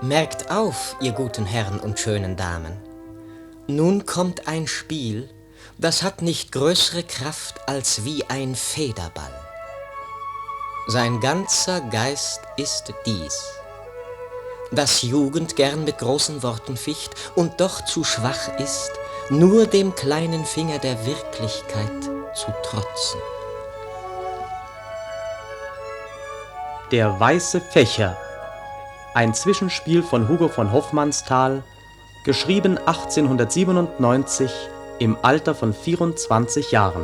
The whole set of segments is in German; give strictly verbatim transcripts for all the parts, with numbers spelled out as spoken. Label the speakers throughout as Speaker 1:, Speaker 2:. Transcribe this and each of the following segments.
Speaker 1: Merkt auf, ihr guten Herren und schönen Damen. Nun kommt ein Spiel, das hat nicht größere Kraft als wie ein Federball. Sein ganzer Geist ist dies: dass Jugend gern mit großen Worten ficht und doch zu schwach ist, nur dem kleinen Finger der Wirklichkeit zu trotzen.
Speaker 2: Der weiße Fächer. Ein Zwischenspiel von Hugo von Hofmannsthal, geschrieben achtzehnhundertsiebenundneunzig im Alter von vierundzwanzig Jahren.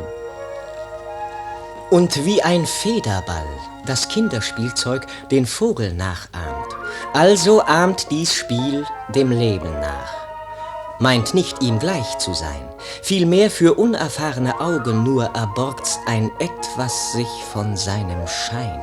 Speaker 1: Und wie ein Federball, das Kinderspielzeug, den Vogel nachahmt, also ahmt dies Spiel dem Leben nach. Meint nicht, ihm gleich zu sein, vielmehr für unerfahrene Augen nur erborgt's ein Etwas sich von seinem Schein.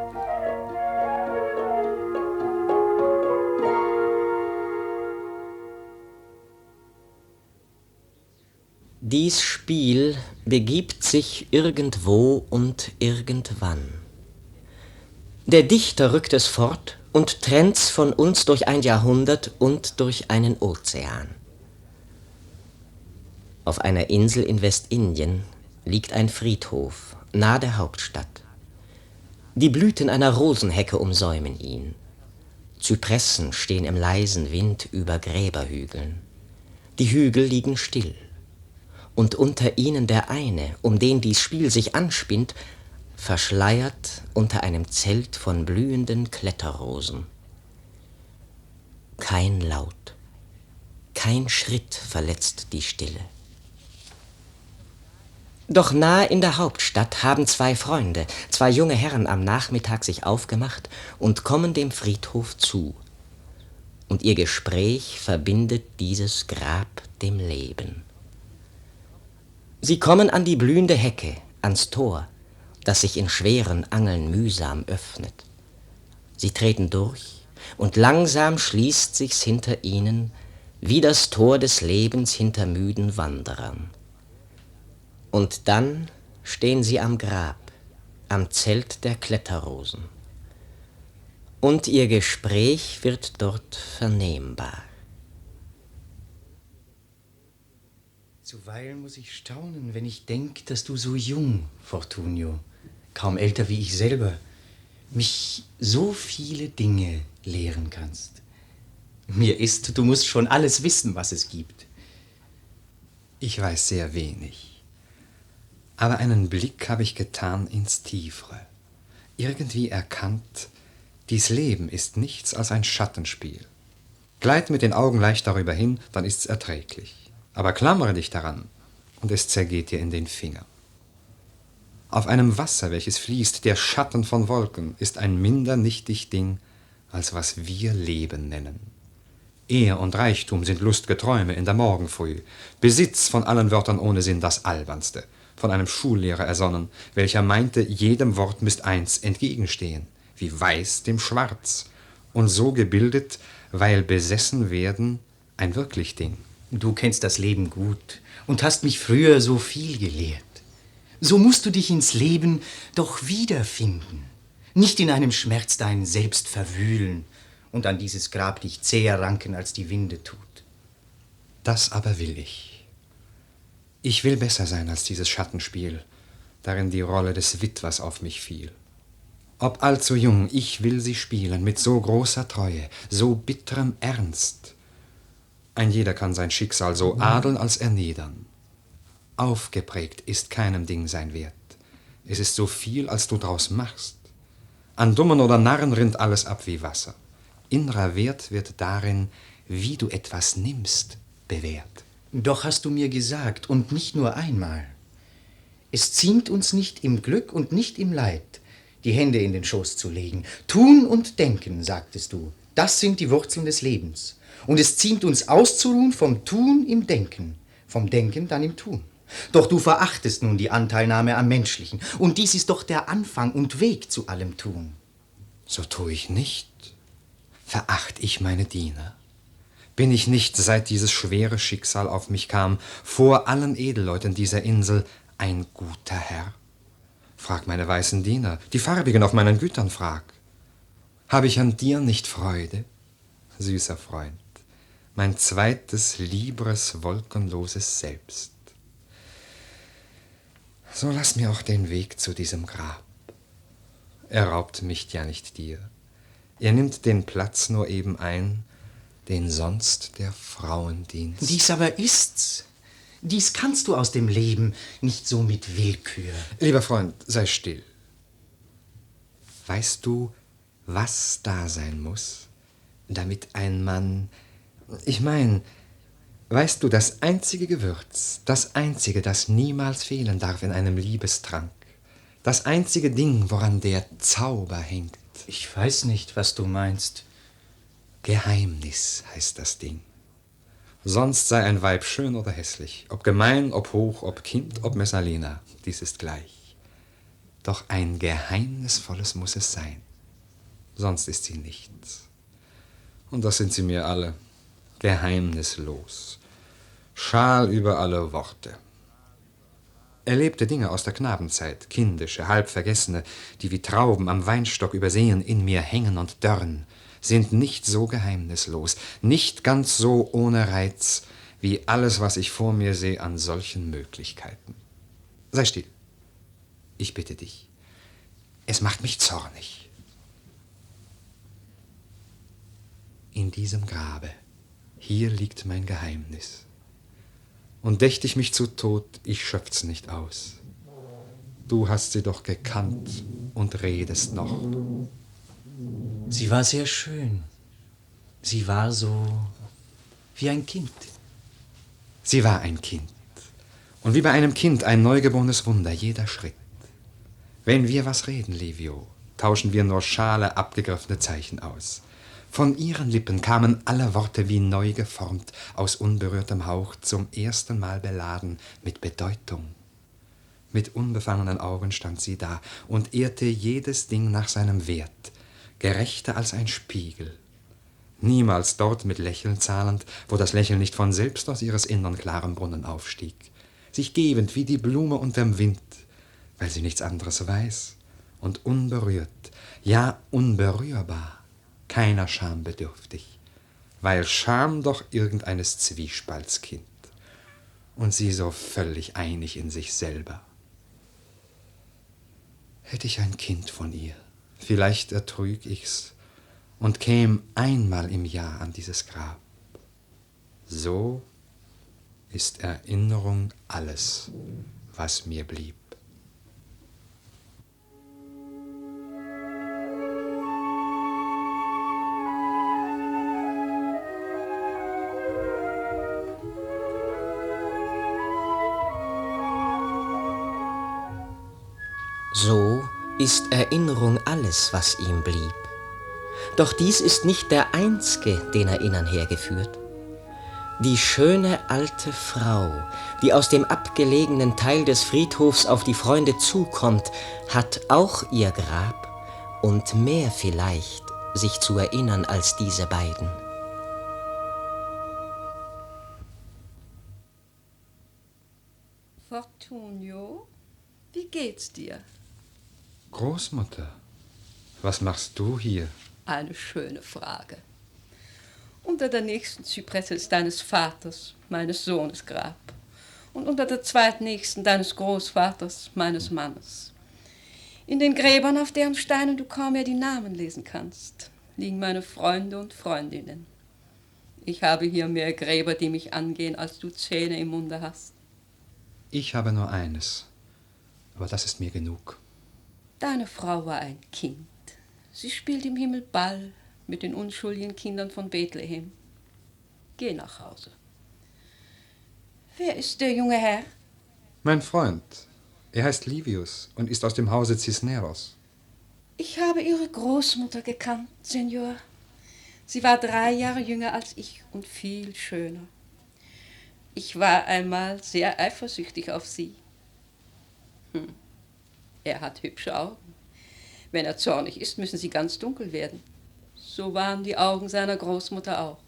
Speaker 1: Dies Spiel begibt sich irgendwo und irgendwann. Der Dichter rückt es fort und trennt's von uns durch ein Jahrhundert und durch einen Ozean. Auf einer Insel in Westindien liegt ein Friedhof, nahe der Hauptstadt. Die Blüten einer Rosenhecke umsäumen ihn. Zypressen stehen im leisen Wind über Gräberhügeln. Die Hügel liegen still. Und unter ihnen der eine, um den dies Spiel sich anspinnt, verschleiert unter einem Zelt von blühenden Kletterrosen. Kein Laut, kein Schritt verletzt die Stille. Doch nahe in der Hauptstadt haben zwei Freunde, zwei junge Herren am Nachmittag sich aufgemacht und kommen dem Friedhof zu. Und ihr Gespräch verbindet dieses Grab dem Leben. Sie kommen an die blühende Hecke, ans Tor, das sich in schweren Angeln mühsam öffnet. Sie treten durch, und langsam schließt sich's hinter ihnen, wie das Tor des Lebens hinter müden Wanderern. Und dann stehen sie am Grab, am Zelt der Kletterrosen. Und ihr Gespräch wird dort vernehmbar.
Speaker 3: Zuweilen muss ich staunen, wenn ich denk, dass du so jung, Fortunio, kaum älter wie ich selber, mich so viele Dinge lehren kannst. Mir ist, du musst schon alles wissen, was es gibt.
Speaker 4: Ich weiß sehr wenig, aber einen Blick habe ich getan ins Tiefere, irgendwie erkannt, dies Leben ist nichts als ein Schattenspiel. Gleit mit den Augen leicht darüber hin, dann ist's erträglich. Aber klammere dich daran, und es zergeht dir in den Finger. Auf einem Wasser, welches fließt, der Schatten von Wolken, ist ein minder nichtig Ding, als was wir Leben nennen. Ehr und Reichtum sind lustge Träume in der Morgenfrüh, Besitz von allen Wörtern ohne Sinn das albernste, von einem Schullehrer ersonnen, welcher meinte, jedem Wort müsst eins entgegenstehen, wie weiß dem Schwarz, und so gebildet, weil besessen werden ein wirklich Ding.
Speaker 3: Du kennst das Leben gut und hast mich früher so viel gelehrt. So musst du dich ins Leben doch wiederfinden, nicht in einem Schmerz dein Selbst verwühlen und an dieses Grab dich zäher ranken, als die Winde tut.
Speaker 4: Das aber will ich. Ich will besser sein als dieses Schattenspiel, darin die Rolle des Witwers auf mich fiel. Ob allzu jung, ich will sie spielen mit so großer Treue, so bitterem Ernst. Ein jeder kann sein Schicksal so adeln als erniedern. Aufgeprägt ist keinem Ding sein Wert. Es ist so viel, als du draus machst. An Dummen oder Narren rinnt alles ab wie Wasser. Innerer Wert wird darin, wie du etwas nimmst, bewährt.
Speaker 3: Doch hast du mir gesagt, und nicht nur einmal, es ziemt uns nicht im Glück und nicht im Leid, die Hände in den Schoß zu legen. Tun und denken, sagtest du, das sind die Wurzeln des Lebens. Und es ziemt uns auszuruhen vom Tun im Denken, vom Denken dann im Tun. Doch du verachtest nun die Anteilnahme am Menschlichen, und dies ist doch der Anfang und Weg zu allem Tun.
Speaker 4: So tue ich nicht. Veracht ich meine Diener? Bin ich nicht, seit dieses schwere Schicksal auf mich kam, vor allen Edelleuten dieser Insel ein guter Herr? Frag meine weißen Diener, die farbigen auf meinen Gütern frag. Hab ich an dir nicht Freude? süßer Freund, mein zweites, liebres, wolkenloses Selbst. So lass mir auch den Weg zu diesem Grab. Er raubt mich ja nicht dir. Er nimmt den Platz nur eben ein, den sonst der Frauendienst.
Speaker 3: Dies aber ist's. Dies kannst du aus dem Leben, nicht so mit Willkür.
Speaker 4: Lieber Freund, sei still. Weißt du, was da sein muss, damit ein Mann... Ich mein, weißt du, das einzige Gewürz, das einzige, das niemals fehlen darf in einem Liebestrank, das einzige Ding, woran der Zauber hängt.
Speaker 3: Ich weiß nicht, was du meinst.
Speaker 4: Geheimnis heißt das Ding. Sonst sei ein Weib schön oder hässlich, ob gemein, ob hoch, ob Kind, ob Messalina, dies ist gleich. Doch ein geheimnisvolles muss es sein, sonst ist sie nichts. Und das sind sie mir alle, geheimnislos, schal über alle Worte. Erlebte Dinge aus der Knabenzeit, kindische, halb vergessene, die wie Trauben am Weinstock übersehen in mir hängen und dörren, sind nicht so geheimnislos, nicht ganz so ohne Reiz, wie alles, was ich vor mir sehe an solchen Möglichkeiten. Sei still. Ich bitte dich. Es macht mich zornig. In diesem Grabe, hier liegt mein Geheimnis. Und dächt ich mich zu Tod, ich schöpf's nicht aus. Du hast sie doch gekannt und redest noch.
Speaker 3: Sie war sehr schön. Sie war so wie ein Kind.
Speaker 4: Sie war ein Kind. Und wie bei einem Kind ein neugeborenes Wunder, jeder Schritt. Wenn wir was reden, Livio, tauschen wir nur schale, abgegriffene Zeichen aus. Von ihren Lippen kamen alle Worte wie neu geformt, aus unberührtem Hauch zum ersten Mal beladen mit Bedeutung. Mit unbefangenen Augen stand sie da und ehrte jedes Ding nach seinem Wert, gerechter als ein Spiegel. Niemals dort mit Lächeln zahlend, wo das Lächeln nicht von selbst aus ihres innern klaren Brunnen aufstieg, sich gebend wie die Blume unterm Wind, weil sie nichts anderes weiß, und unberührt, ja unberührbar, keiner Scham bedürftig, weil Scham doch irgendeines Zwiespalts Kind, und sie so völlig einig in sich selber. Hätte ich ein Kind von ihr, vielleicht ertrüg ich's und käm einmal im Jahr an dieses Grab. So ist Erinnerung alles, was mir blieb.
Speaker 1: So ist Erinnerung alles, was ihm blieb. Doch dies ist nicht der einzge, den Erinnern hergeführt. Die schöne alte Frau, die aus dem abgelegenen Teil des Friedhofs auf die Freunde zukommt, hat auch ihr Grab und mehr vielleicht sich zu erinnern als diese beiden.
Speaker 5: Fortunio, wie geht's dir?
Speaker 4: Großmutter, was machst du hier?
Speaker 5: Eine schöne Frage. Unter der nächsten Zypresse ist deines Vaters, meines Sohnes Grab. Und unter der zweitnächsten deines Großvaters, meines Mannes. In den Gräbern, auf deren Steinen du kaum mehr die Namen lesen kannst, liegen meine Freunde und Freundinnen. Ich habe hier mehr Gräber, die mich angehen, als du Zähne im Munde hast.
Speaker 4: Ich habe nur eines, aber das ist mir genug.
Speaker 5: Deine Frau war ein Kind. Sie spielt im Himmel Ball mit den unschuldigen Kindern von Bethlehem. Geh nach Hause. Wer ist der junge Herr?
Speaker 4: Mein Freund. Er heißt Livius und ist aus dem Hause Cisneros.
Speaker 5: Ich habe Ihre Großmutter gekannt, Senor. Sie war drei Jahre jünger als ich und viel schöner. Ich war einmal sehr eifersüchtig auf sie. Hm. Er hat hübsche Augen. Wenn er zornig ist, müssen sie ganz dunkel werden. So waren die Augen seiner Großmutter auch.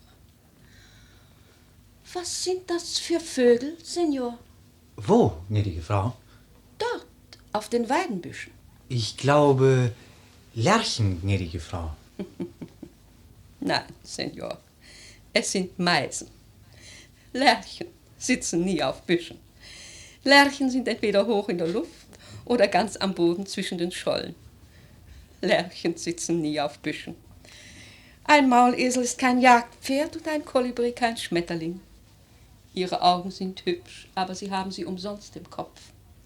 Speaker 5: Was sind das für Vögel, Senor?
Speaker 3: Wo, gnädige Frau?
Speaker 5: Dort, auf den Weidenbüschen.
Speaker 3: Ich glaube, Lerchen, gnädige Frau.
Speaker 5: Nein, Senor, es sind Meisen. Lerchen sitzen nie auf Büschen. Lerchen sind entweder hoch in der Luft oder ganz am Boden zwischen den Schollen. Lerchen sitzen nie auf Büschen. Ein Maulesel ist kein Jagdpferd und ein Kolibri kein Schmetterling. Ihre Augen sind hübsch, aber sie haben sie umsonst im Kopf.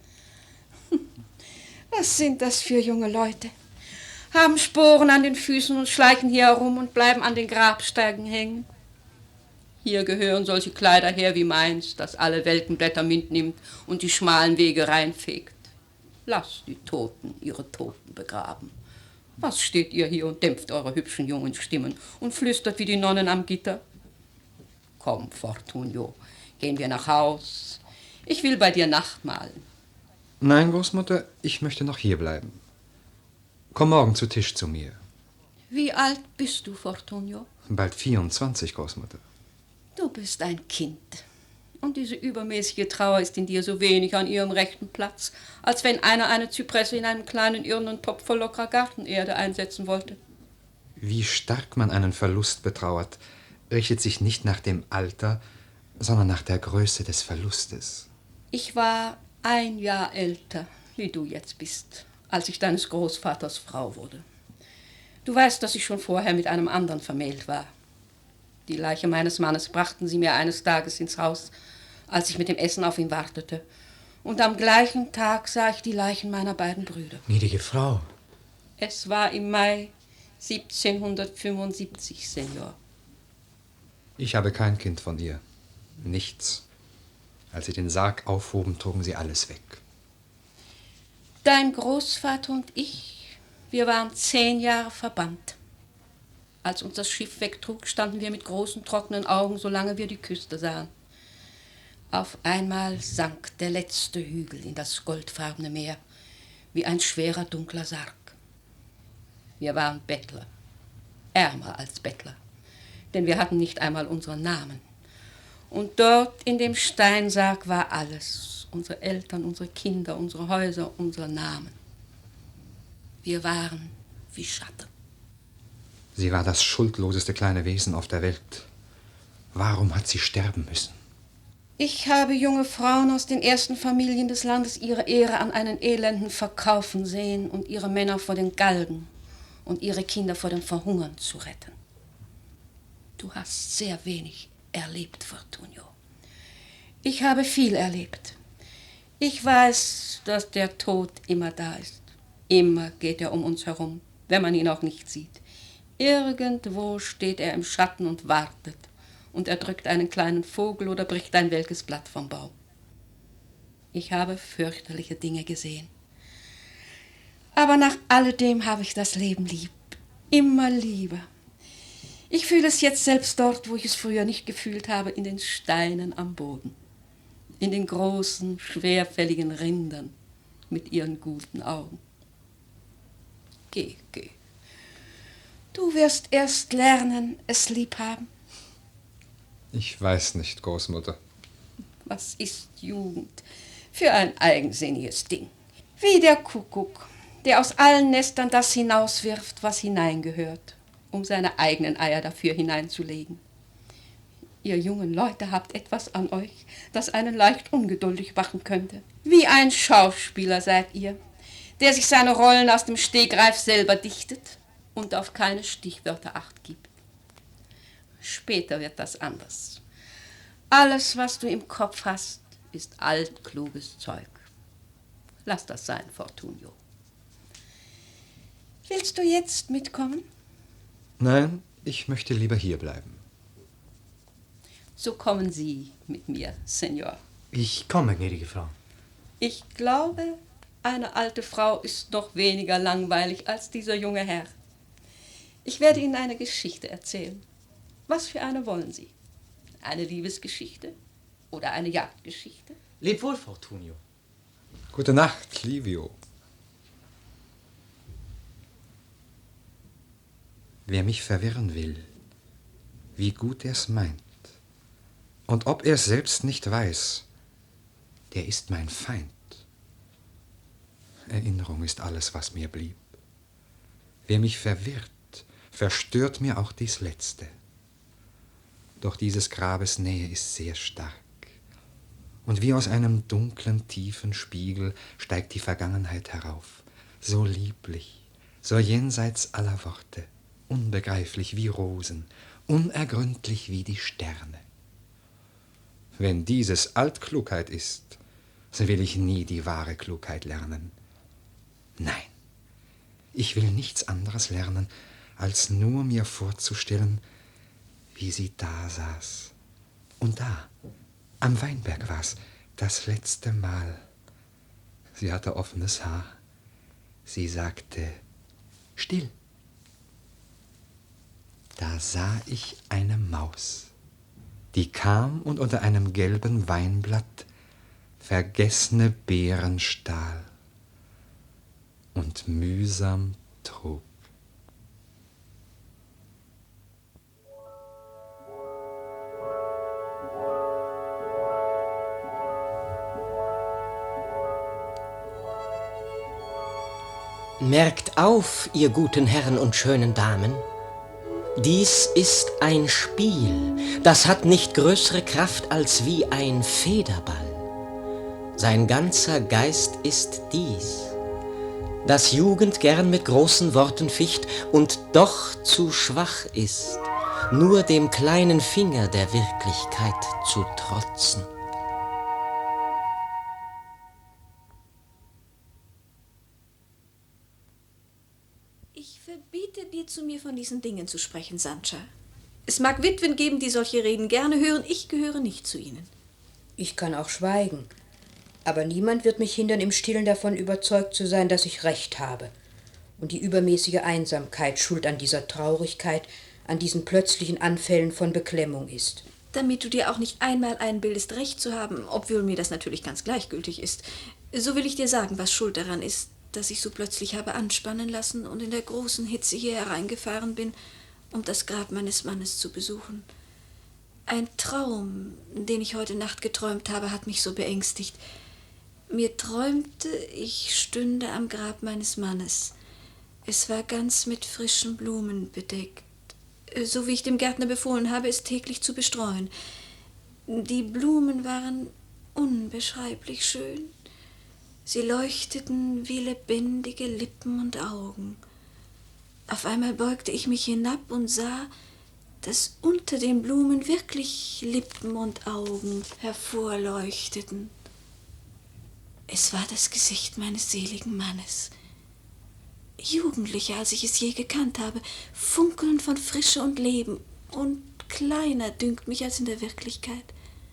Speaker 5: Was sind das für junge Leute? Haben Sporen an den Füßen und schleichen hier herum und bleiben an den Grabsteigen hängen. Hier gehören solche Kleider her wie meins, das alle Welkenblätter mitnimmt und die schmalen Wege reinfegt. Lasst die Toten ihre Toten begraben. Was steht ihr hier und dämpft eure hübschen jungen Stimmen und flüstert wie die Nonnen am Gitter? Komm, Fortunio, gehen wir nach Haus. Ich will bei dir Nacht malen.
Speaker 4: Nein, Großmutter, ich möchte noch hier bleiben. Komm morgen zu Tisch zu mir.
Speaker 5: Wie alt bist du, Fortunio?
Speaker 4: Bald vierundzwanzig, Großmutter.
Speaker 5: Du bist ein Kind. Und diese übermäßige Trauer ist in dir so wenig an ihrem rechten Platz, als wenn einer eine Zypresse in einem kleinen irrenden Topf voll lockerer Gartenerde einsetzen wollte.
Speaker 4: Wie stark man einen Verlust betrauert, richtet sich nicht nach dem Alter, sondern nach der Größe des Verlustes.
Speaker 5: Ich war ein Jahr älter, wie du jetzt bist, als ich deines Großvaters Frau wurde. Du weißt, dass ich schon vorher mit einem anderen vermählt war. Die Leiche meines Mannes brachten sie mir eines Tages ins Haus, als ich mit dem Essen auf ihn wartete. Und am gleichen Tag sah ich die Leichen meiner beiden Brüder.
Speaker 3: Gnädige Frau.
Speaker 5: Es war im Mai siebzehnhundertfünfundsiebzig, Senor.
Speaker 4: Ich habe kein Kind von ihr. Nichts. Als sie den Sarg aufhoben, trugen sie alles weg.
Speaker 5: Dein Großvater und ich, wir waren zehn Jahre verbannt. Als uns das Schiff wegtrug, standen wir mit großen, trockenen Augen, solange wir die Küste sahen. Auf einmal sank der letzte Hügel in das goldfarbene Meer, wie ein schwerer, dunkler Sarg. Wir waren Bettler, ärmer als Bettler, denn wir hatten nicht einmal unseren Namen. Und dort in dem Steinsarg war alles, unsere Eltern, unsere Kinder, unsere Häuser, unsere Namen. Wir waren wie Schatten.
Speaker 4: Sie war das schuldloseste kleine Wesen auf der Welt. Warum hat sie sterben müssen?
Speaker 5: Ich habe junge Frauen aus den ersten Familien des Landes ihre Ehre an einen Elenden verkaufen sehen und ihre Männer vor den Galgen und ihre Kinder vor dem Verhungern zu retten. Du hast sehr wenig erlebt, Fortunio. Ich habe viel erlebt. Ich weiß, dass der Tod immer da ist. Immer geht er um uns herum, wenn man ihn auch nicht sieht. Irgendwo steht er im Schatten und wartet. Und er drückt einen kleinen Vogel oder bricht ein welkes Blatt vom Baum. Ich habe fürchterliche Dinge gesehen. Aber nach alledem habe ich das Leben lieb. Immer lieber. Ich fühle es jetzt selbst dort, wo ich es früher nicht gefühlt habe, in den Steinen am Boden. In den großen, schwerfälligen Rindern mit ihren guten Augen. Geh, geh. Du wirst erst lernen, es lieb haben.
Speaker 4: Ich weiß nicht, Großmutter.
Speaker 5: Was ist Jugend für ein eigensinniges Ding? Wie der Kuckuck, der aus allen Nestern das hinauswirft, was hineingehört, um seine eigenen Eier dafür hineinzulegen. Ihr jungen Leute habt etwas an euch, das einen leicht ungeduldig machen könnte. Wie ein Schauspieler seid ihr, der sich seine Rollen aus dem Stegreif selber dichtet und auf keine Stichwörter acht gibt. Später wird das anders. Alles, was du im Kopf hast, ist altkluges Zeug. Lass das sein, Fortunio. Willst du jetzt mitkommen?
Speaker 4: Nein, ich möchte lieber hier bleiben.
Speaker 5: So kommen Sie mit mir, Senor.
Speaker 3: Ich komme, gnädige Frau.
Speaker 5: Ich glaube, eine alte Frau ist noch weniger langweilig als dieser junge Herr. Ich werde Ihnen eine Geschichte erzählen. Was für eine wollen Sie? Eine Liebesgeschichte oder eine Jagdgeschichte?
Speaker 3: Leb wohl, Fortunio.
Speaker 4: Gute Nacht, Livio. Wer mich verwirren will, wie gut er's meint, und ob er's selbst nicht weiß, der ist mein Feind. Erinnerung ist alles, was mir blieb. Wer mich verwirrt, verstört mir auch dies Letzte. Doch dieses Grabes Nähe ist sehr stark. Und wie aus einem dunklen, tiefen Spiegel steigt die Vergangenheit herauf, so lieblich, so jenseits aller Worte, unbegreiflich wie Rosen, unergründlich wie die Sterne. Wenn dieses Altklugheit ist, so will ich nie die wahre Klugheit lernen. Nein, ich will nichts anderes lernen, als nur mir vorzustellen, wie sie da saß. Und da, am Weinberg war's, das letzte Mal. Sie hatte offenes Haar. Sie sagte, still. Da sah ich eine Maus, die kam und unter einem gelben Weinblatt vergessene Beeren stahl und mühsam trug.
Speaker 1: Merkt auf, ihr guten Herren und schönen Damen, dies ist ein Spiel, das hat nicht größere Kraft als wie ein Federball. Sein ganzer Geist ist dies, dass Jugend gern mit großen Worten ficht und doch zu schwach ist, nur dem kleinen Finger der Wirklichkeit zu trotzen.
Speaker 6: Ich verbiete dir, zu mir von diesen Dingen zu sprechen, Sancha. Es mag Witwen geben, die solche Reden gerne hören, ich gehöre nicht zu ihnen.
Speaker 7: Ich kann auch schweigen, aber niemand wird mich hindern, im Stillen davon überzeugt zu sein, dass ich Recht habe. Und die übermäßige Einsamkeit schuld an dieser Traurigkeit, an diesen plötzlichen Anfällen von Beklemmung ist.
Speaker 6: Damit du dir auch nicht einmal einbildest, Recht zu haben, obwohl mir das natürlich ganz gleichgültig ist, so will ich dir sagen, was schuld daran ist, dass ich so plötzlich habe anspannen lassen und in der großen Hitze hier hereingefahren bin, um das Grab meines Mannes zu besuchen. Ein Traum, den ich heute Nacht geträumt habe, hat mich so beängstigt. Mir träumte, ich stünde am Grab meines Mannes. Es war ganz mit frischen Blumen bedeckt, so wie ich dem Gärtner befohlen habe, es täglich zu bestreuen. Die Blumen waren unbeschreiblich schön. Sie leuchteten wie lebendige Lippen und Augen. Auf einmal beugte ich mich hinab und sah, dass unter den Blumen wirklich Lippen und Augen hervorleuchteten. Es war das Gesicht meines seligen Mannes. Jugendlicher, als ich es je gekannt habe, funkelnd von Frische und Leben und kleiner, dünkt mich, als in der Wirklichkeit.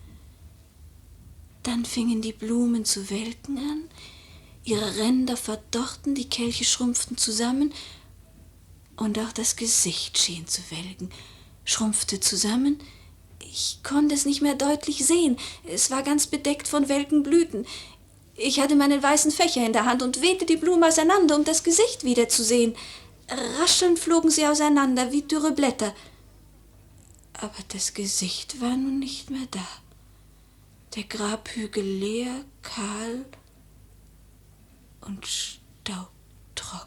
Speaker 6: Dann fingen die Blumen zu welken an, ihre Ränder verdorrten, die Kelche schrumpften zusammen und auch das Gesicht schien zu welken, schrumpfte zusammen. Ich konnte es nicht mehr deutlich sehen, es war ganz bedeckt von welken Blüten. Ich hatte meinen weißen Fächer in der Hand und wehte die Blumen auseinander, um das Gesicht wiederzusehen. Raschelnd flogen sie auseinander wie dürre Blätter. Aber das Gesicht war nun nicht mehr da. Der Grabhügel leer, kahl und staubtrocken.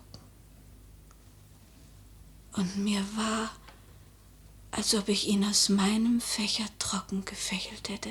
Speaker 6: Und mir war, als ob ich ihn aus meinem Fächer trocken gefächelt hätte.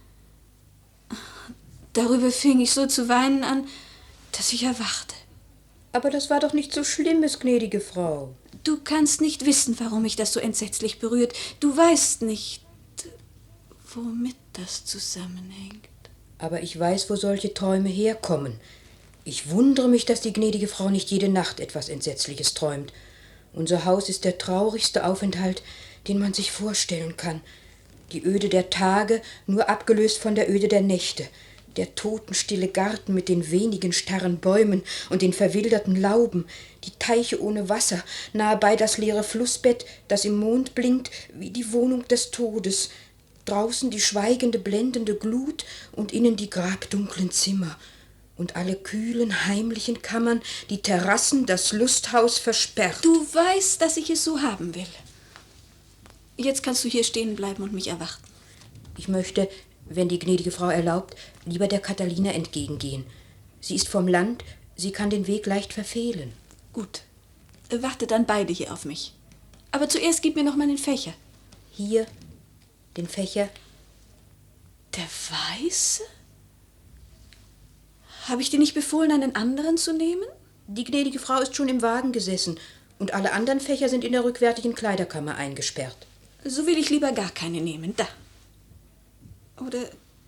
Speaker 6: Darüber fing ich so zu weinen an, dass ich erwachte.
Speaker 7: Aber das war doch nicht so Schlimmes, gnädige Frau.
Speaker 6: Du kannst nicht wissen, warum mich das so entsetzlich berührt. Du weißt nicht, womit das zusammenhängt.
Speaker 7: Aber ich weiß, wo solche Träume herkommen. Ich wundere mich, dass die gnädige Frau nicht jede Nacht etwas Entsetzliches träumt. Unser Haus ist der traurigste Aufenthalt, den man sich vorstellen kann. Die Öde der Tage, nur abgelöst von der Öde der Nächte. Der totenstille Garten mit den wenigen starren Bäumen und den verwilderten Lauben, die Teiche ohne Wasser, nahebei das leere Flussbett, das im Mond blinkt wie die Wohnung des Todes, draußen die schweigende, blendende Glut und innen die grabdunklen Zimmer und alle kühlen, heimlichen Kammern, die Terrassen, das Lusthaus versperrt.
Speaker 6: Du weißt, dass ich es so haben will. Jetzt kannst du hier stehen bleiben und mich erwarten.
Speaker 7: Ich möchte, wenn die gnädige Frau erlaubt, lieber der Catalina entgegengehen. Sie ist vom Land, sie kann den Weg leicht verfehlen.
Speaker 6: Gut, wartet dann beide hier auf mich. Aber zuerst gib mir noch meinen Fächer.
Speaker 7: Hier, den Fächer.
Speaker 6: Der weiße? Habe ich dir nicht befohlen, einen anderen zu nehmen?
Speaker 7: Die gnädige Frau ist schon im Wagen gesessen und alle anderen Fächer sind in der rückwärtigen Kleiderkammer eingesperrt.
Speaker 6: So will ich lieber gar keine nehmen. Da. Oder...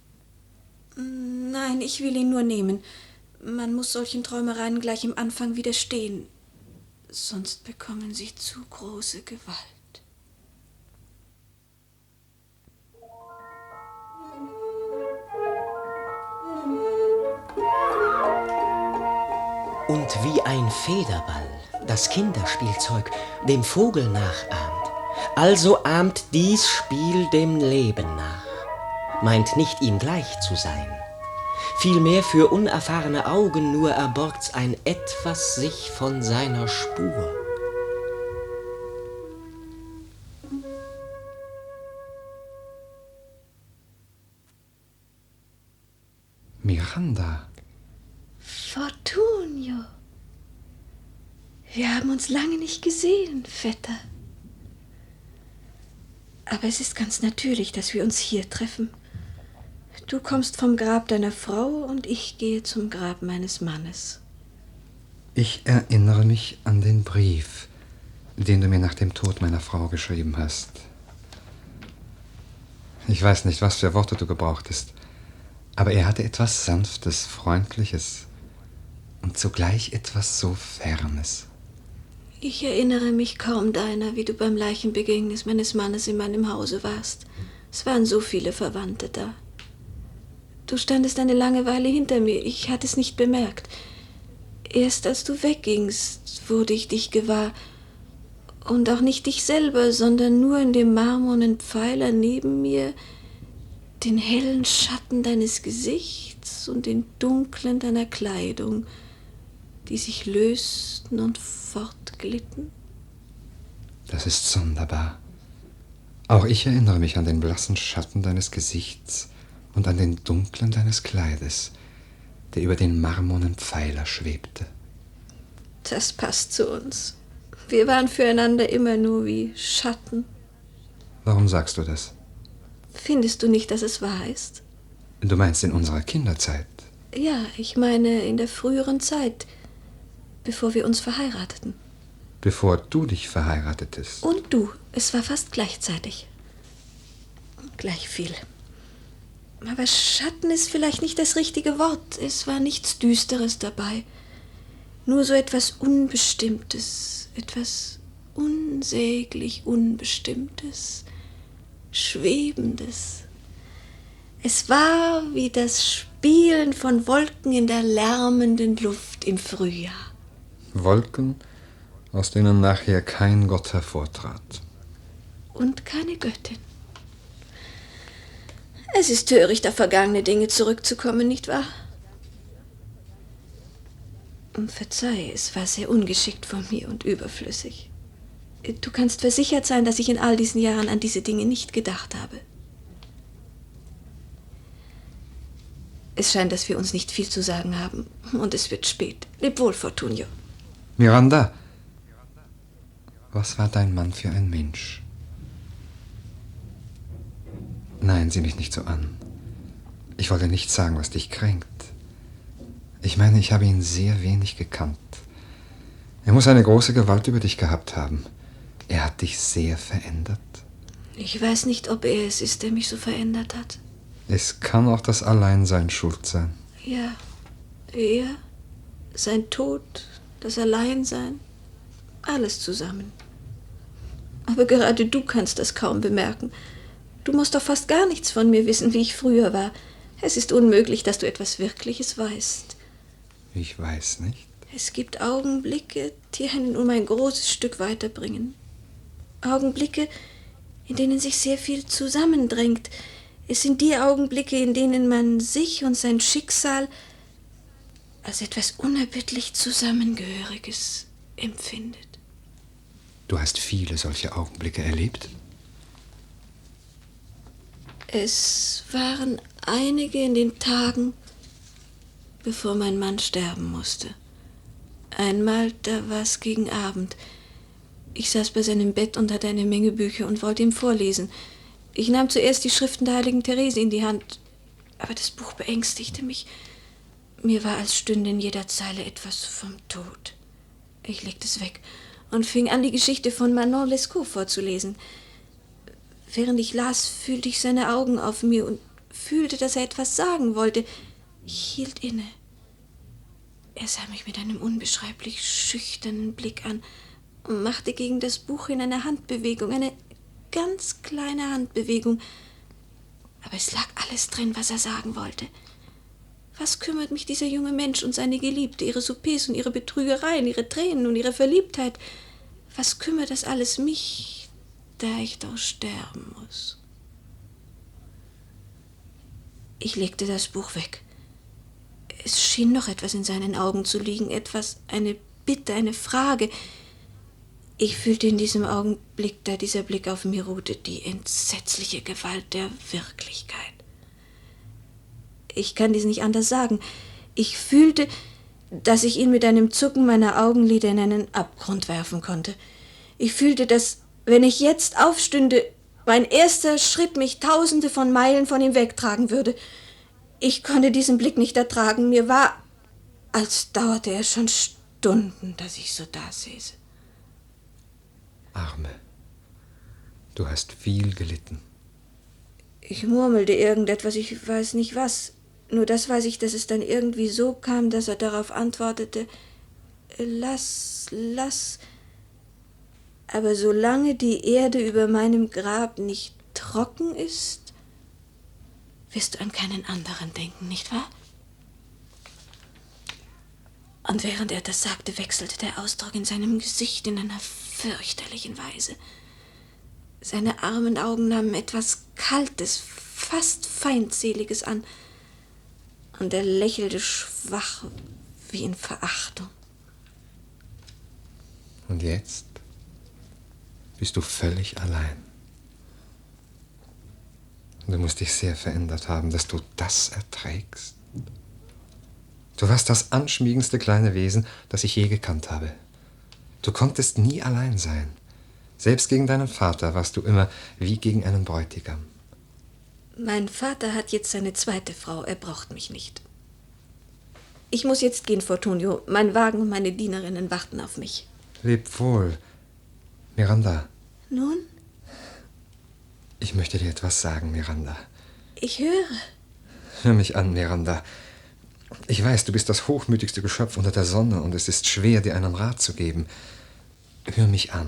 Speaker 6: Nein, ich will ihn nur nehmen. Man muss solchen Träumereien gleich im Anfang widerstehen. Sonst bekommen sie zu große Gewalt.
Speaker 1: Und wie ein Federball, das Kinderspielzeug, dem Vogel nachahmt, also ahmt dies Spiel dem Leben nach, meint nicht ihm gleich zu sein. Vielmehr für unerfahrene Augen nur erborgt's ein Etwas sich von seiner Spur.
Speaker 4: Miranda.
Speaker 6: Fortunio. Wir haben uns lange nicht gesehen, Vetter. Aber es ist ganz natürlich, dass wir uns hier treffen. Du kommst vom Grab deiner Frau und ich gehe zum Grab meines Mannes.
Speaker 4: Ich erinnere mich an den Brief, den du mir nach dem Tod meiner Frau geschrieben hast. Ich weiß nicht, was für Worte du gebrauchtest, aber er hatte etwas Sanftes, Freundliches und zugleich etwas so Fernes.
Speaker 6: Ich erinnere mich kaum deiner, wie du beim Leichenbegängnis meines Mannes in meinem Hause warst. Es waren so viele Verwandte da. Du standest eine lange Weile hinter mir, ich hatte es nicht bemerkt. Erst als du weggingst, wurde ich dich gewahr. Und auch nicht dich selber, sondern nur in dem marmornen Pfeiler neben mir den hellen Schatten deines Gesichts und den dunklen deiner Kleidung, die sich lösten und fortglitten.
Speaker 4: Das ist sonderbar. Auch ich erinnere mich an den blassen Schatten deines Gesichts und an den dunklen deines Kleides, der über den marmornen Pfeiler schwebte.
Speaker 6: Das passt zu uns. Wir waren füreinander immer nur wie Schatten.
Speaker 4: Warum sagst du das?
Speaker 6: Findest du nicht, dass es wahr ist?
Speaker 4: Du meinst in unserer Kinderzeit?
Speaker 6: Ja, ich meine in der früheren Zeit, bevor wir uns verheirateten.
Speaker 4: Bevor du dich verheiratetest?
Speaker 6: Und du. Es war fast gleichzeitig. Gleich viel. Aber Schatten ist vielleicht nicht das richtige Wort. Es war nichts Düsteres dabei. Nur so etwas Unbestimmtes, etwas unsäglich Unbestimmtes, Schwebendes. Es war wie das Spielen von Wolken in der lärmenden Luft im Frühjahr.
Speaker 4: Wolken, aus denen nachher kein Gott hervortrat.
Speaker 6: Und keine Göttin. Es ist töricht, auf vergangene Dinge zurückzukommen, nicht wahr? Und verzeih, es war sehr ungeschickt von mir und überflüssig. Du kannst versichert sein, dass ich in all diesen Jahren an diese Dinge nicht gedacht habe. Es scheint, dass wir uns nicht viel zu sagen haben, und es wird spät. Leb wohl, Fortunio.
Speaker 4: Miranda, was war dein Mann für ein Mensch? Nein, sieh mich nicht so an. Ich wollte nicht sagen, was dich kränkt. Ich meine, ich habe ihn sehr wenig gekannt. Er muss eine große Gewalt über dich gehabt haben. Er hat dich sehr verändert.
Speaker 6: Ich weiß nicht, ob er es ist, der mich so verändert hat.
Speaker 4: Es kann auch das Alleinsein schuld sein.
Speaker 6: Ja, er, sein Tod, das Alleinsein, alles zusammen. Aber gerade du kannst das kaum bemerken. Du musst doch fast gar nichts von mir wissen, wie ich früher war. Es ist unmöglich, dass du etwas Wirkliches weißt.
Speaker 4: Ich weiß nicht.
Speaker 6: Es gibt Augenblicke, die einen um ein großes Stück weiterbringen. Augenblicke, in denen sich sehr viel zusammendrängt. Es sind die Augenblicke, in denen man sich und sein Schicksal als etwas unerbittlich Zusammengehöriges empfindet.
Speaker 4: Du hast viele solche Augenblicke erlebt?
Speaker 6: Es waren einige in den Tagen, bevor mein Mann sterben musste. Einmal, da war es gegen Abend. Ich saß bei seinem Bett und hatte eine Menge Bücher und wollte ihm vorlesen. Ich nahm zuerst die Schriften der heiligen Therese in die Hand, aber das Buch beängstigte mich. Mir war, als stünde in jeder Zeile etwas vom Tod. Ich legte es weg und fing an, die Geschichte von Manon Lescaut vorzulesen. Während ich las, fühlte ich seine Augen auf mir und fühlte, dass er etwas sagen wollte. Ich hielt inne. Er sah mich mit einem unbeschreiblich schüchternen Blick an und machte gegen das Buch hin eine Handbewegung, eine ganz kleine Handbewegung. Aber es lag alles drin, was er sagen wollte. Was kümmert mich dieser junge Mensch und seine Geliebte, ihre Soupers und ihre Betrügereien, ihre Tränen und ihre Verliebtheit? Was kümmert das alles mich, da ich doch sterben muss? Ich legte das Buch weg. Es schien noch etwas in seinen Augen zu liegen, etwas, eine Bitte, eine Frage. Ich fühlte in diesem Augenblick, da dieser Blick auf mir ruhte, die entsetzliche Gewalt der Wirklichkeit. Ich kann dies nicht anders sagen. Ich fühlte, dass ich ihn mit einem Zucken meiner Augenlider in einen Abgrund werfen konnte. Ich fühlte, dass, wenn ich jetzt aufstünde, mein erster Schritt mich tausende von Meilen von ihm wegtragen würde. Ich konnte diesen Blick nicht ertragen. Mir war, als dauerte er schon Stunden, dass ich so dasäße.
Speaker 4: Arme, du hast viel gelitten.
Speaker 6: Ich murmelte irgendetwas, ich weiß nicht was. Nur das weiß ich, dass es dann irgendwie so kam, dass er darauf antwortete, lass, lass. Aber solange die Erde über meinem Grab nicht trocken ist, wirst du an keinen anderen denken, nicht wahr? Und während er das sagte, wechselte der Ausdruck in seinem Gesicht in einer fürchterlichen Weise. Seine armen Augen nahmen etwas Kaltes, fast Feindseliges an, und er lächelte schwach wie in Verachtung.
Speaker 4: Und jetzt bist du völlig allein. Du musst dich sehr verändert haben, dass du das erträgst. Du warst das anschmiegendste kleine Wesen, das ich je gekannt habe. Du konntest nie allein sein. Selbst gegen deinen Vater warst du immer wie gegen einen Bräutigam.
Speaker 6: Mein Vater hat jetzt seine zweite Frau, er braucht mich nicht. Ich muss jetzt gehen, Fortunio. Mein Wagen und meine Dienerinnen warten auf mich.
Speaker 4: Leb wohl, Miranda.
Speaker 6: Nun?
Speaker 4: Ich möchte dir etwas sagen, Miranda.
Speaker 6: Ich höre.
Speaker 4: Hör mich an, Miranda. Ich weiß, du bist das hochmütigste Geschöpf unter der Sonne und es ist schwer, dir einen Rat zu geben. Hör mich an.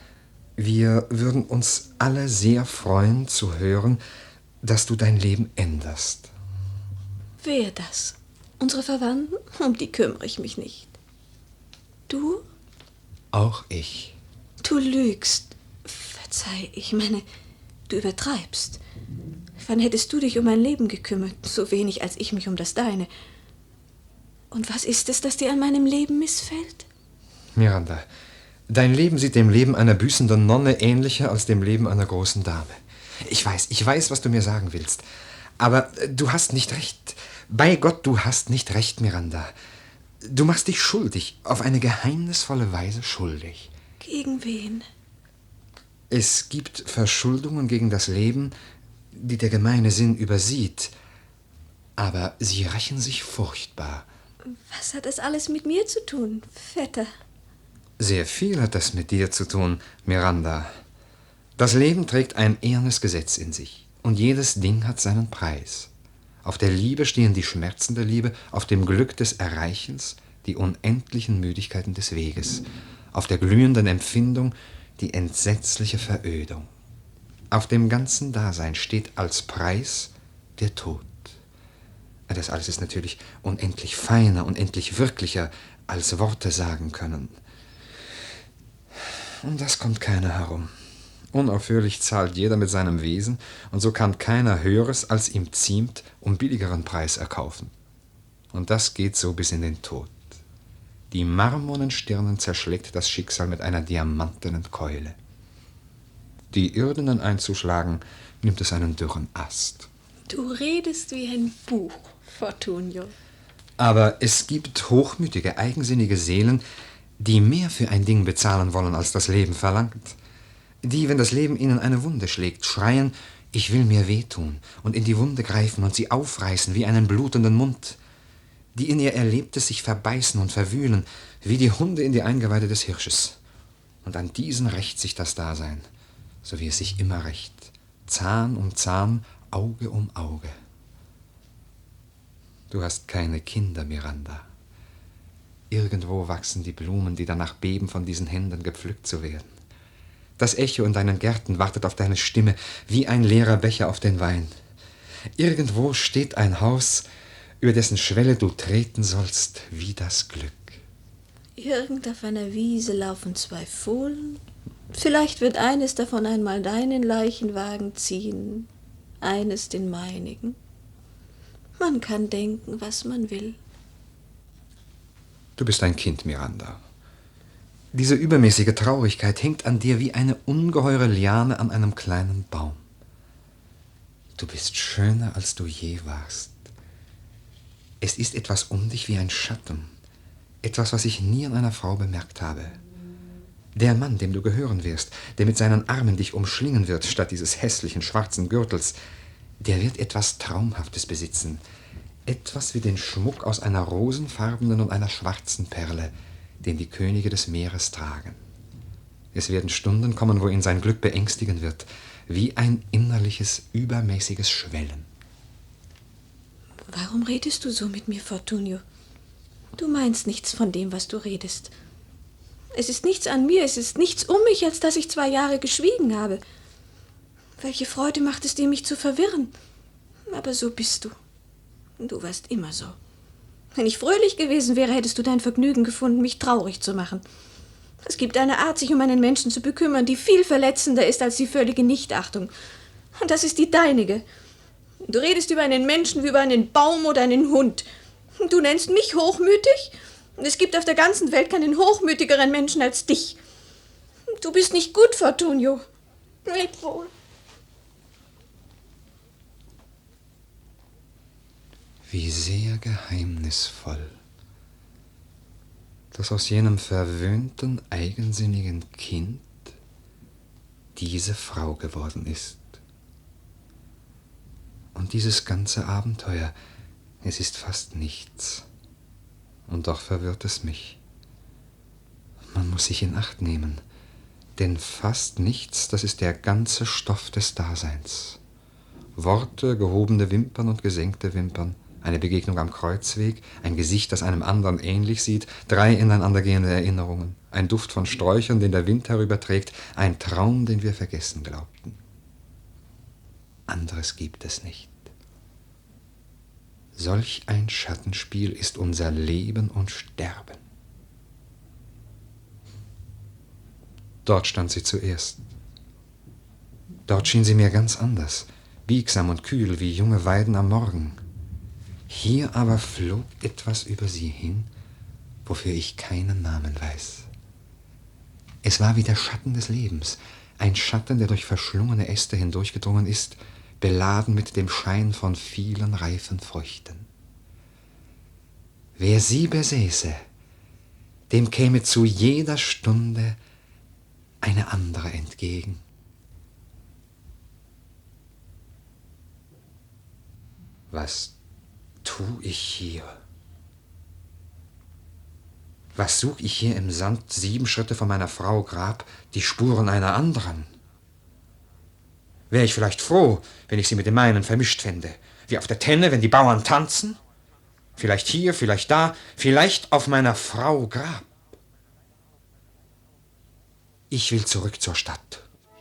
Speaker 4: Wir würden uns alle sehr freuen zu hören, dass du dein Leben änderst.
Speaker 6: Wer das? Unsere Verwandten? Um die kümmere ich mich nicht. Du?
Speaker 4: Auch ich.
Speaker 6: Du lügst. Verzeih, ich meine, du übertreibst. Wann hättest du dich um mein Leben gekümmert? So wenig als ich mich um das deine. Und was ist es, das dir an meinem Leben missfällt?
Speaker 4: Miranda, dein Leben sieht dem Leben einer büßenden Nonne ähnlicher als dem Leben einer großen Dame. Ich weiß, ich weiß, was du mir sagen willst. Aber du hast nicht recht. Bei Gott, du hast nicht recht, Miranda. Du machst dich schuldig, auf eine geheimnisvolle Weise schuldig.
Speaker 6: Gegen wen?
Speaker 4: Es gibt Verschuldungen gegen das Leben, die der gemeine Sinn übersieht. Aber sie rächen sich furchtbar.
Speaker 6: Was hat das alles mit mir zu tun, Vetter?
Speaker 4: Sehr viel hat das mit dir zu tun, Miranda. Das Leben trägt ein ehernes Gesetz in sich. Und jedes Ding hat seinen Preis. Auf der Liebe stehen die Schmerzen der Liebe, auf dem Glück des Erreichens die unendlichen Müdigkeiten des Weges, auf der glühenden Empfindung die entsetzliche Verödung. Auf dem ganzen Dasein steht als Preis der Tod. Das alles ist natürlich unendlich feiner, unendlich wirklicher, als Worte sagen können. Und das kommt keiner herum. Unaufhörlich zahlt jeder mit seinem Wesen, und so kann keiner Höheres, als ihm ziemt, um billigeren Preis erkaufen. Und das geht so bis in den Tod. Die marmornen Stirnen zerschlägt das Schicksal mit einer diamantenen Keule. Die irdenen einzuschlagen, nimmt es einen dürren Ast.
Speaker 6: Du redest wie ein Buch, Fortunio.
Speaker 4: Aber es gibt hochmütige, eigensinnige Seelen, die mehr für ein Ding bezahlen wollen, als das Leben verlangt, die, wenn das Leben ihnen eine Wunde schlägt, schreien, ich will mir wehtun, und in die Wunde greifen und sie aufreißen wie einen blutenden Mund, die in ihr Erlebtes sich verbeißen und verwühlen, wie die Hunde in die Eingeweide des Hirsches. Und an diesen rächt sich das Dasein, so wie es sich immer rächt, Zahn um Zahn, Auge um Auge. Du hast keine Kinder, Miranda. Irgendwo wachsen die Blumen, die danach beben, von diesen Händen gepflückt zu werden. Das Echo in deinen Gärten wartet auf deine Stimme, wie ein leerer Becher auf den Wein. Irgendwo steht ein Haus, über dessen Schwelle du treten sollst, wie das Glück.
Speaker 6: Irgend auf einer Wiese laufen zwei Fohlen. Vielleicht wird eines davon einmal deinen Leichenwagen ziehen, eines den meinigen. Man kann denken, was man will.
Speaker 4: Du bist ein Kind, Miranda. Diese übermäßige Traurigkeit hängt an dir wie eine ungeheure Liane an einem kleinen Baum. Du bist schöner, als du je warst. Es ist etwas um dich wie ein Schatten, etwas, was ich nie an einer Frau bemerkt habe. Der Mann, dem du gehören wirst, der mit seinen Armen dich umschlingen wird, statt dieses hässlichen schwarzen Gürtels, der wird etwas Traumhaftes besitzen, etwas wie den Schmuck aus einer rosenfarbenen und einer schwarzen Perle, den die Könige des Meeres tragen. Es werden Stunden kommen, wo ihn sein Glück beängstigen wird, wie ein innerliches, übermäßiges Schwellen.
Speaker 6: Warum redest du so mit mir, Fortunio? Du meinst nichts von dem, was du redest. Es ist nichts an mir, es ist nichts um mich, als dass ich zwei Jahre geschwiegen habe. Welche Freude macht es dir, mich zu verwirren? Aber so bist du. Du warst immer so. Wenn ich fröhlich gewesen wäre, hättest du dein Vergnügen gefunden, mich traurig zu machen. Es gibt eine Art, sich um einen Menschen zu bekümmern, die viel verletzender ist als die völlige Nichtachtung. Und das ist die deinige. Du redest über einen Menschen wie über einen Baum oder einen Hund. Du nennst mich hochmütig? Es gibt auf der ganzen Welt keinen hochmütigeren Menschen als dich. Du bist nicht gut, Fortunio. Leb wohl.
Speaker 4: Wie sehr geheimnisvoll, dass aus jenem verwöhnten, eigensinnigen Kind diese Frau geworden ist. Und dieses ganze Abenteuer, es ist fast nichts. Und doch verwirrt es mich. Man muss sich in Acht nehmen, denn fast nichts, das ist der ganze Stoff des Daseins. Worte, gehobene Wimpern und gesenkte Wimpern, eine Begegnung am Kreuzweg, ein Gesicht, das einem anderen ähnlich sieht, drei ineinandergehende Erinnerungen, ein Duft von Sträuchern, den der Wind herüberträgt, ein Traum, den wir vergessen glaubten. Anderes gibt es nicht. Solch ein Schattenspiel ist unser Leben und Sterben. Dort stand sie zuerst. Dort schien sie mir ganz anders, biegsam und kühl wie junge Weiden am Morgen. Hier aber flog etwas über sie hin, wofür ich keinen Namen weiß. Es war wie der Schatten des Lebens, ein Schatten, der durch verschlungene Äste hindurchgedrungen ist, beladen mit dem Schein von vielen reifen Früchten. Wer sie besäße, dem käme zu jeder Stunde eine andere entgegen. Was tu ich hier? Was such ich hier im Sand, sieben Schritte von meiner Frau Grab, die Spuren einer anderen? Wäre ich vielleicht froh, wenn ich sie mit dem meinen vermischt fände, wie auf der Tenne, wenn die Bauern tanzen? Vielleicht hier, vielleicht da, vielleicht auf meiner Frau Grab. Ich will zurück zur Stadt.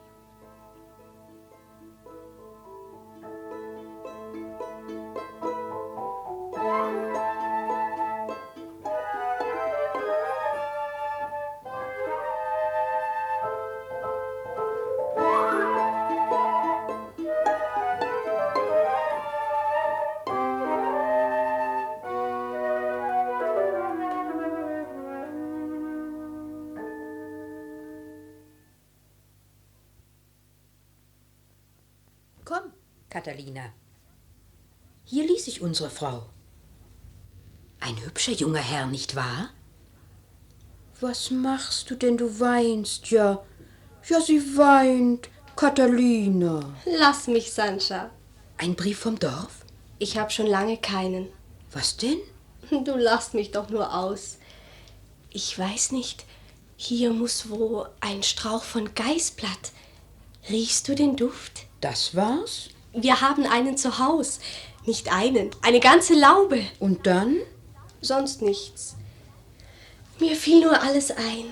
Speaker 7: Komm, Catalina. Hier ließ sich unsere Frau. Ein hübscher junger Herr, nicht wahr? Was machst du denn? Du weinst, ja. Ja, sie weint. Catalina.
Speaker 8: Lass mich, Sancha.
Speaker 7: Ein Brief vom Dorf?
Speaker 8: Ich habe schon lange keinen.
Speaker 7: Was denn?
Speaker 8: Du lachst mich doch nur aus. Ich weiß nicht, hier muss wo ein Strauch von Geißblatt. Riechst du den Duft?
Speaker 7: Das war's?
Speaker 8: Wir haben einen zu Haus. Nicht einen, eine ganze Laube.
Speaker 7: Und dann?
Speaker 8: Sonst nichts. Mir fiel nur alles ein.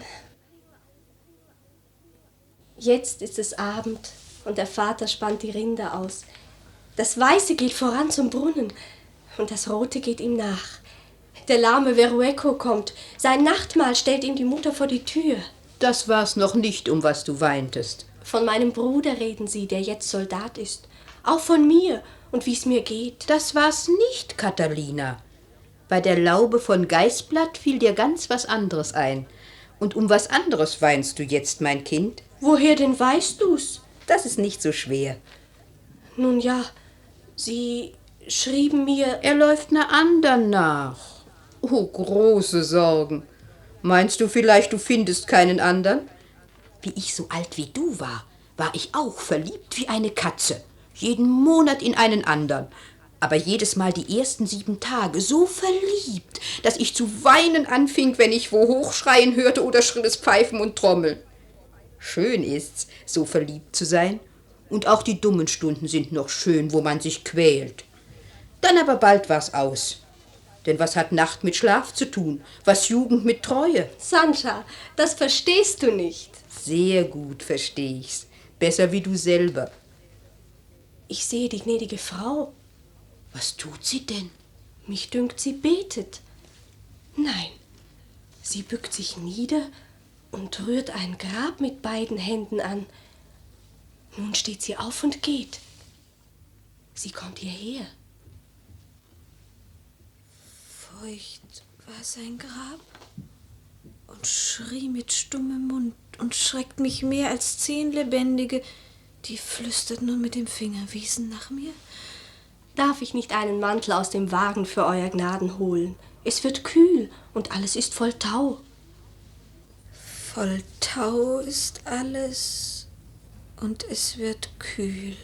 Speaker 8: Jetzt ist es Abend und der Vater spannt die Rinder aus. Das Weiße geht voran zum Brunnen und das Rote geht ihm nach. Der lahme Verueco kommt. Sein Nachtmahl stellt ihm die Mutter vor die Tür.
Speaker 7: Das war's noch nicht, um was du weintest.
Speaker 8: Von meinem Bruder reden sie, der jetzt Soldat ist. Auch von mir und wie's mir geht.
Speaker 7: Das war's nicht, Catalina. Bei der Laube von Geißblatt fiel dir ganz was anderes ein. Und um was anderes weinst du jetzt, mein Kind?
Speaker 8: Woher denn weißt du's?
Speaker 7: Das ist nicht so schwer.
Speaker 8: Nun ja, sie schrieben mir...
Speaker 7: Er läuft einer anderen nach. Oh, große Sorgen. Meinst du vielleicht, du findest keinen anderen? Wie ich so alt wie du war, war ich auch verliebt wie eine Katze. Jeden Monat in einen anderen. Aber jedes Mal die ersten sieben Tage so verliebt, dass ich zu weinen anfing, wenn ich wo Hochschreien hörte oder schrilles Pfeifen und Trommeln. Schön ist's, so verliebt zu sein. Und auch die dummen Stunden sind noch schön, wo man sich quält. Dann aber bald war's aus. Denn was hat Nacht mit Schlaf zu tun? Was Jugend mit Treue?
Speaker 8: Sancha, das verstehst du nicht.
Speaker 7: Sehr gut versteh ich's. Besser wie du selber.
Speaker 8: Ich sehe die gnädige Frau.
Speaker 7: Was tut sie denn?
Speaker 8: Mich dünkt, sie betet. Nein, sie bückt sich nieder und rührt ein Grab mit beiden Händen an. Nun steht sie auf und geht. Sie kommt hierher.
Speaker 6: Feucht war sein Grab und schrie mit stummem Mund und schreckt mich mehr als zehn Lebendige, die flüsterten und mit dem Finger wiesen nach mir.
Speaker 8: Darf ich nicht einen Mantel aus dem Wagen für euer Gnaden holen? Es wird kühl und alles ist voll Tau.
Speaker 6: Voll Tau ist alles und es wird kühl.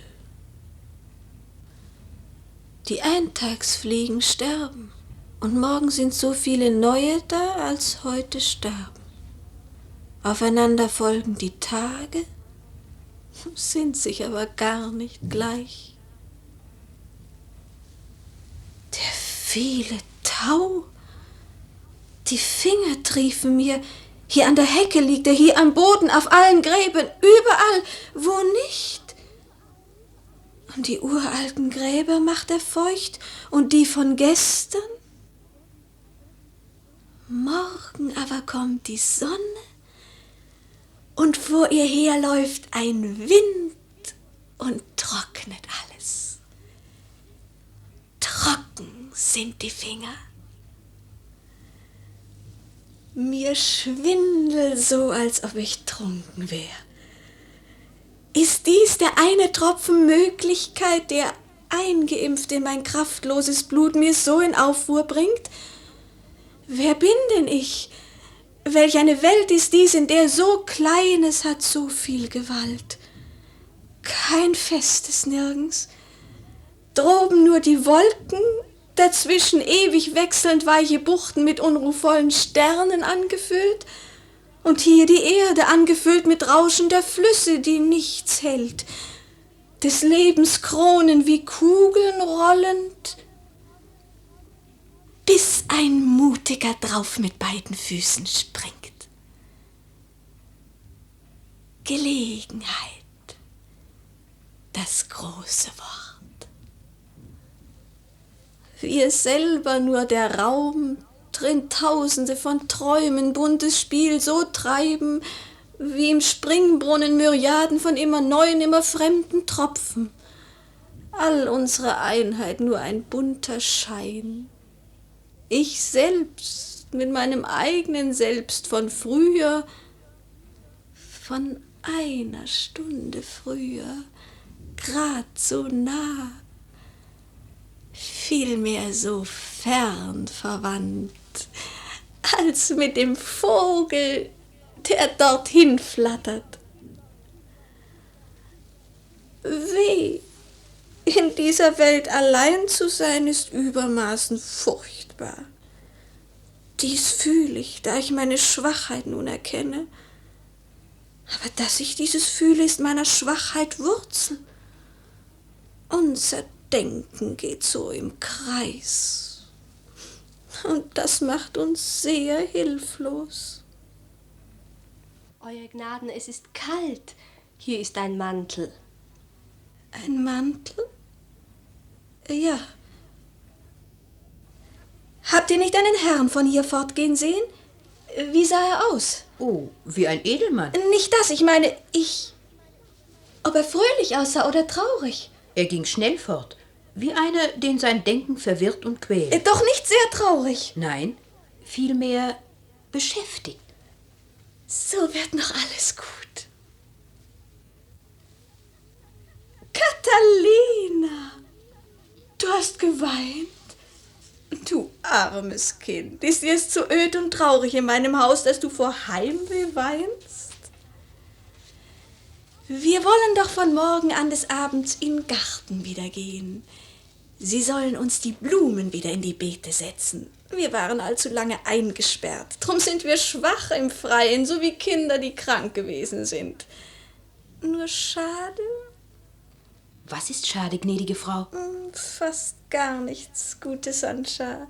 Speaker 6: Die Eintagsfliegen sterben und morgen sind so viele neue da, als heute sterben. Aufeinander folgen die Tage, sind sich aber gar nicht gleich. Der viele Tau, die Finger triefen mir. Hier an der Hecke liegt er, hier am Boden, auf allen Gräben, überall, wo nicht. Und die uralten Gräber macht er feucht und die von gestern. Morgen aber kommt die Sonne und vor ihr herläuft ein Wind und trocknet alles. Trocken sind die Finger. Mir schwindelt so, als ob ich trunken wäre. Ist dies der eine Tropfen Möglichkeit, der eingeimpft in mein kraftloses Blut mir so in Aufruhr bringt? Wer bin denn ich? Welch eine Welt ist dies, in der so Kleines hat so viel Gewalt? Kein Festes nirgends. Droben nur die Wolken, dazwischen ewig wechselnd weiche Buchten mit unruhvollen Sternen angefüllt, und hier die Erde angefüllt mit rauschender Flüsse, die nichts hält, des Lebens Kronen wie Kugeln rollend, bis ein Mutiger drauf mit beiden Füßen springt. Gelegenheit, das große Wort. Wir selber nur der Raum, drin Tausende von Träumen buntes Spiel so treiben, wie im Springbrunnen Myriaden von immer neuen, immer fremden Tropfen. All unsere Einheit nur ein bunter Schein. Ich selbst mit meinem eigenen Selbst von früher, von einer Stunde früher, grad so nah, vielmehr so fern verwandt. als mit dem Vogel, der dorthin flattert. Weh, in dieser Welt allein zu sein, ist übermaßen furchtbar. Dies fühle ich, da ich meine Schwachheit nun erkenne. Aber dass ich dieses fühle, ist meiner Schwachheit Wurzel. Unser Denken geht so im Kreis. Und das macht uns sehr hilflos.
Speaker 8: Euer Gnaden, es ist kalt. Hier ist ein Mantel.
Speaker 6: Ein Mantel? Ja. Habt ihr nicht einen Herrn von hier fortgehen sehen? Wie sah er aus?
Speaker 7: Oh, wie ein Edelmann.
Speaker 6: Nicht das, ich meine, ich... Ob er fröhlich aussah oder traurig?
Speaker 7: Er ging schnell fort, wie einer, den sein Denken verwirrt und quält.
Speaker 6: Doch nicht sehr traurig.
Speaker 7: Nein, vielmehr beschäftigt.
Speaker 6: So wird noch alles gut. Catalina, du hast geweint? Du armes Kind, ist dir es zu öd und traurig in meinem Haus, dass du vor Heimweh weinst? Wir wollen doch von morgen an des Abends in den Garten wieder gehen. Sie sollen uns die Blumen wieder in die Beete setzen. Wir waren allzu lange eingesperrt. Drum sind wir schwach im Freien, so wie Kinder, die krank gewesen sind. Nur schade.
Speaker 7: Was ist schade, gnädige Frau?
Speaker 6: Fast gar nichts, gute Sancha.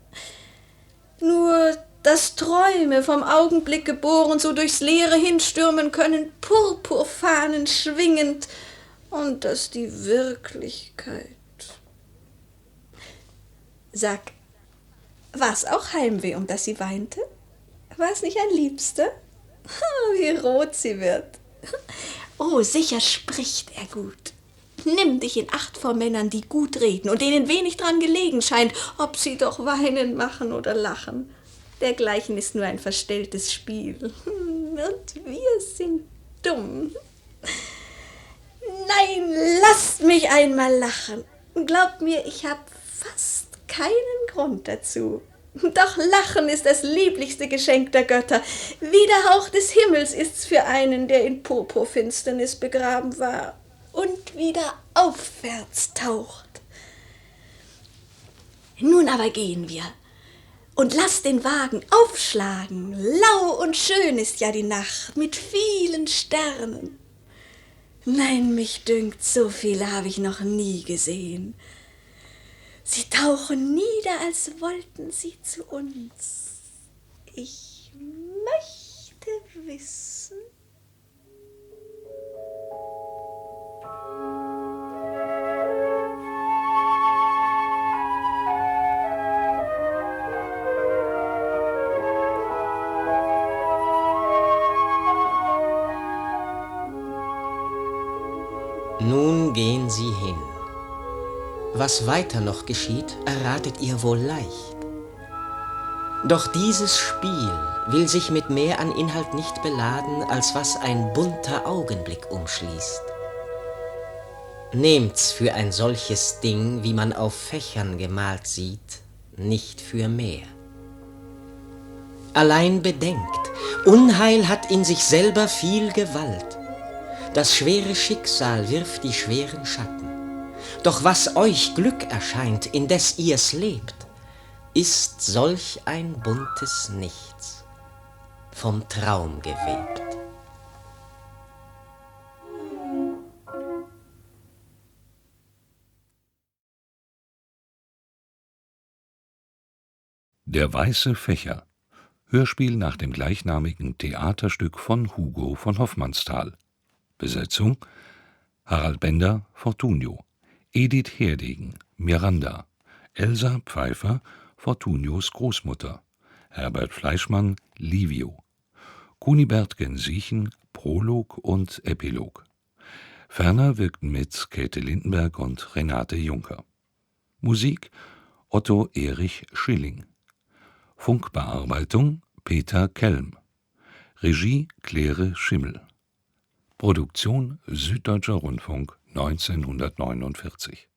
Speaker 6: Nur, dass Träume vom Augenblick geboren so durchs Leere hinstürmen können, Purpurfahnen schwingend, und dass die Wirklichkeit... Sag, war's auch Heimweh, um das sie weinte? War's nicht ein Liebster? Wie rot sie wird. Oh, sicher spricht er gut. Nimm dich in Acht vor Männern, die gut reden und denen wenig dran gelegen scheint, ob sie doch weinen, machen oder lachen. Dergleichen ist nur ein verstelltes Spiel. Und wir sind dumm. Nein, lasst mich einmal lachen. Glaubt mir, ich habe fast keinen Grund dazu. Doch Lachen ist das lieblichste Geschenk der Götter. Wie der Hauch des Himmels ist's für einen, der in Purpurfinsternis begraben war und wieder aufwärts taucht. Nun aber gehen wir und lasst den Wagen aufschlagen. Lau und schön ist ja die Nacht mit vielen Sternen. Nein, mich dünkt, so viele habe ich noch nie gesehen. Sie tauchen nieder, als wollten sie zu uns. Ich möchte wissen...
Speaker 1: Nun gehen sie hin. Was weiter noch geschieht, erratet ihr wohl leicht. Doch dieses Spiel will sich mit mehr an Inhalt nicht beladen, als was ein bunter Augenblick umschließt. Nehmt's für ein solches Ding, wie man auf Fächern gemalt sieht, nicht für mehr. Allein bedenkt, Unheil hat in sich selber viel Gewalt. Das schwere Schicksal wirft die schweren Schatten. Doch was euch Glück erscheint, indes ihr's lebt, ist solch ein buntes Nichts, vom Traum gewebt.
Speaker 9: Der weiße Fächer. Hörspiel nach dem gleichnamigen Theaterstück von Hugo von Hofmannsthal. Besetzung: Harald Bender, Fortunio, Edith Herdegen, Miranda, Elsa Pfeiffer, Fortunios Großmutter, Herbert Fleischmann, Livio, Kunibert Gensiechen, Prolog und Epilog. Ferner wirkten mit Käthe Lindenberg und Renate Juncker. Musik: Otto Erich Schilling. Funkbearbeitung: Peter Kelm. Regie: Claire Schimmel. Produktion Süddeutscher Rundfunk neunzehnhundertneunundvierzig.